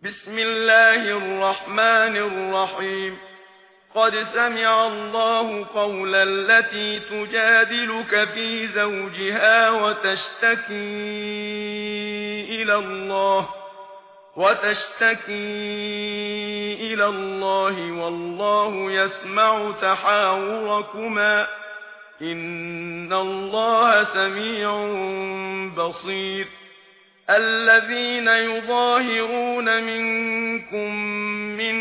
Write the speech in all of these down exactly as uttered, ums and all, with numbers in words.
بسم الله الرحمن الرحيم. قد سمع الله قول التي تجادلك في زوجها وتشتكي إلى الله وتشتكي إلى الله والله يسمع تحاوركما إن الله سميع بصير. الذين يظاهرون منكم من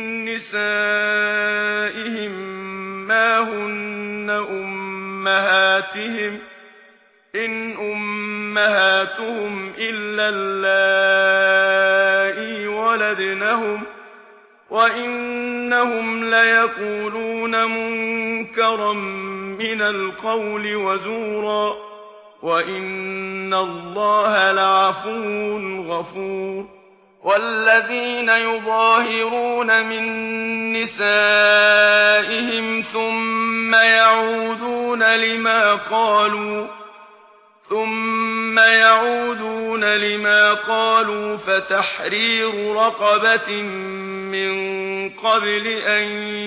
نسائهم ما هن أمهاتهم إن أمهاتهم إلا اللائي ولدنهم وإنهم ليقولون منكرا من القول وزورا وإن الله لعفو غفور. والذين يظاهرون من نسائهم ثم يعودون لما قالوا ثم يعودون لما قالوا فتحرير رقبة من قبل أن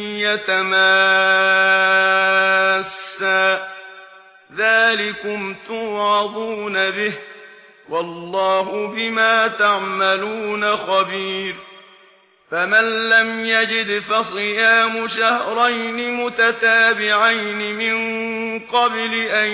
يتماسا ذلكم توعظون به والله بما تعملون خبير. فمن لم يجد فصيام شهرين متتابعين من قبل أن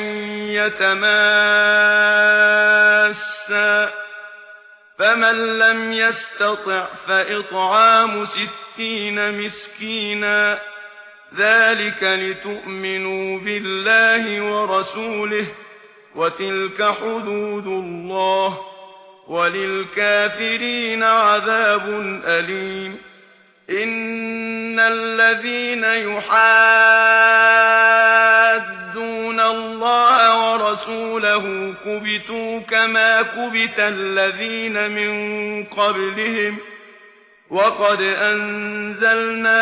يتماسا فمن لم يستطع فإطعام ستين مسكينا ذلك لتؤمنوا بالله ورسوله وتلك حدود الله وللكافرين عذاب أليم. إن الذين يحادون الله ورسوله كبتوا كما كبت الذين من قبلهم وقد أنزلنا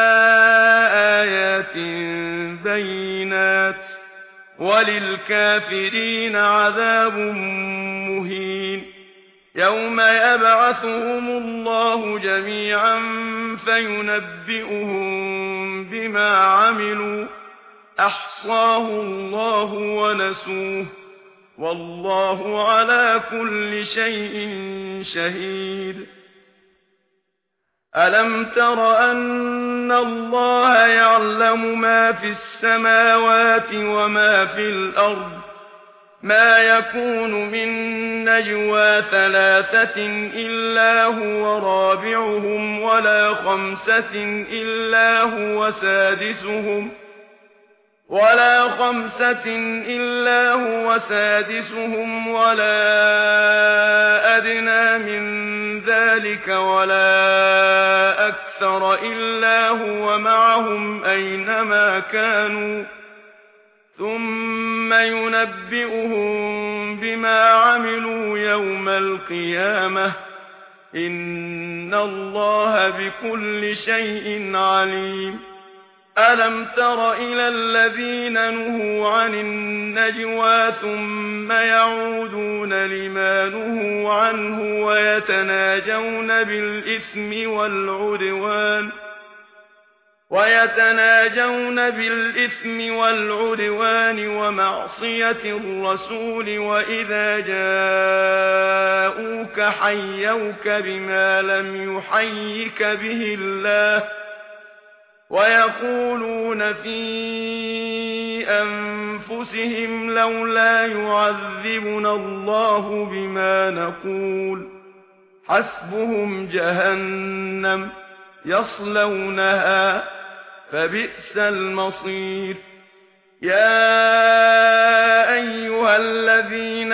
آيات بينات وللكافرين عذاب مهين. يوم يبعثهم الله جميعا فينبئهم بما عملوا أحصاه الله ونسوه والله على كل شيء شهيد. ألم تر أن الله يعلم ما في السماوات وما في الأرض ما يكون من نجوى ثلاثة إلا هو رابعهم ولا خمسة إلا هو سادسهم ولا خمسة إلا هو سادسهم ولا أدنى من ذلك ولا أكثر إلا هو معهم أينما كانوا ثم ينبئهم بما عملوا يوم القيامة إن الله بكل شيء عليم. ألم تر إلى الذين نهوا عن النجوى ثم يعودون لما نهوا عنه ويتناجون بالإثم والعدوان ويتناجون بالإثم والعدوان ومعصية الرسول وإذا جاءوك حيوك بما لم يحيك به الله ويقولون في أنفسهم لولا يعذبنا الله بما نقول حسبهم جهنم يصلونها فبئس المصير. يا أيها الذين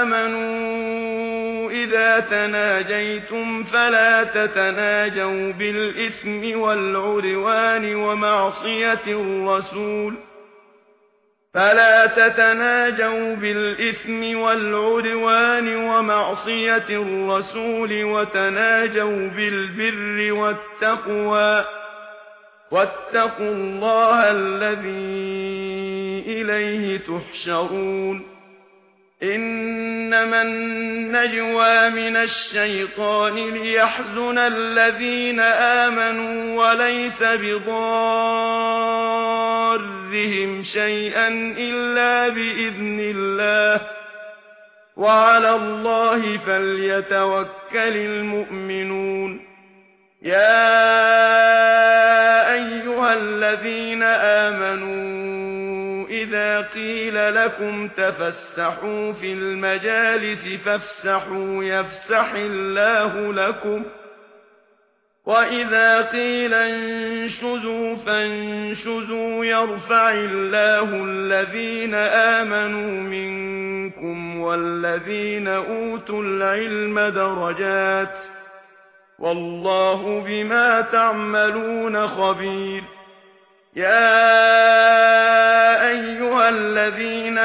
آمنوا إذا تناجيتم فلا تتناجوا بالإثم والعدوان ومعصية الرسول فلا تتناجوا بالإثم والعدوان ومعصية الرسول وتناجوا بالبر والتقوى واتقوا الله الذي إليه تحشرون. إنما النجوى من الشيطان ليحزن الذين آمنوا وليس بضارهم شيئا إلا بإذن الله وعلى الله فليتوكل المؤمنون يا أيها الذين آمنوا إذا قيل لكم تفسحوا في المجالس فافسحوا يفسح الله لكم وإذا قيل انشزوا فانشزوا يرفع الله الذين آمنوا منكم والذين أوتوا العلم درجات والله بما تعملون خبير يا أيها الذين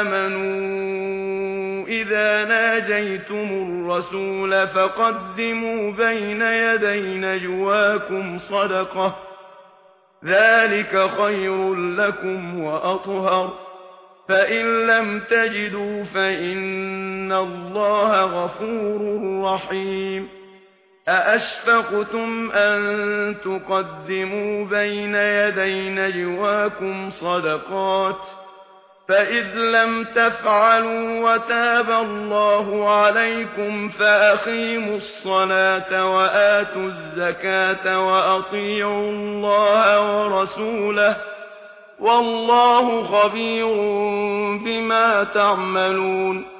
آمنوا إذا ناجيتم الرسول فقدموا بين يدي نجواكم صدقة ذلك خير لكم وأطهر فإن لم تجدوا فإن الله غفور رحيم أأشفقتم أن تقدموا بين يدي نجواكم صدقات فإذ لم تفعلوا وتاب الله عليكم فأقيموا الصلاة وآتوا الزكاة وأطيعوا الله ورسوله والله خبير بما تعملون